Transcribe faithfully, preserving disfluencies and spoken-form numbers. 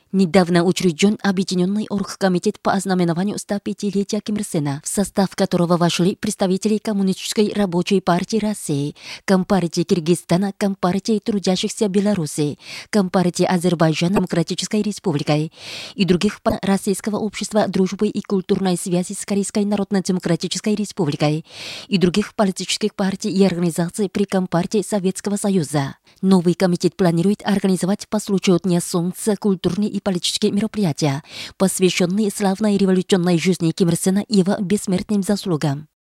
Недавно учрежден Объединенный оргкомитет по ознаменованию ста пятилетия Ким Ир Сена, в состав которого вошли представители Коммунистической рабочей партии России, Компартии Киргизстана, Компартии трудящихся Беларуси, Компартии Азербайджана, Демократической Республикой и других партий Российского общества дружбы и культурной связи с Корейской Народно-Демократической Республикой и других политических партий и организаций при Компартии Советского Союза. Новый комитет планирует организовать по случаю Дня Солнца культурные и политические мероприятия, посвященные славной революционной жизни Ким Ир Сена и его бессмертным заслугам.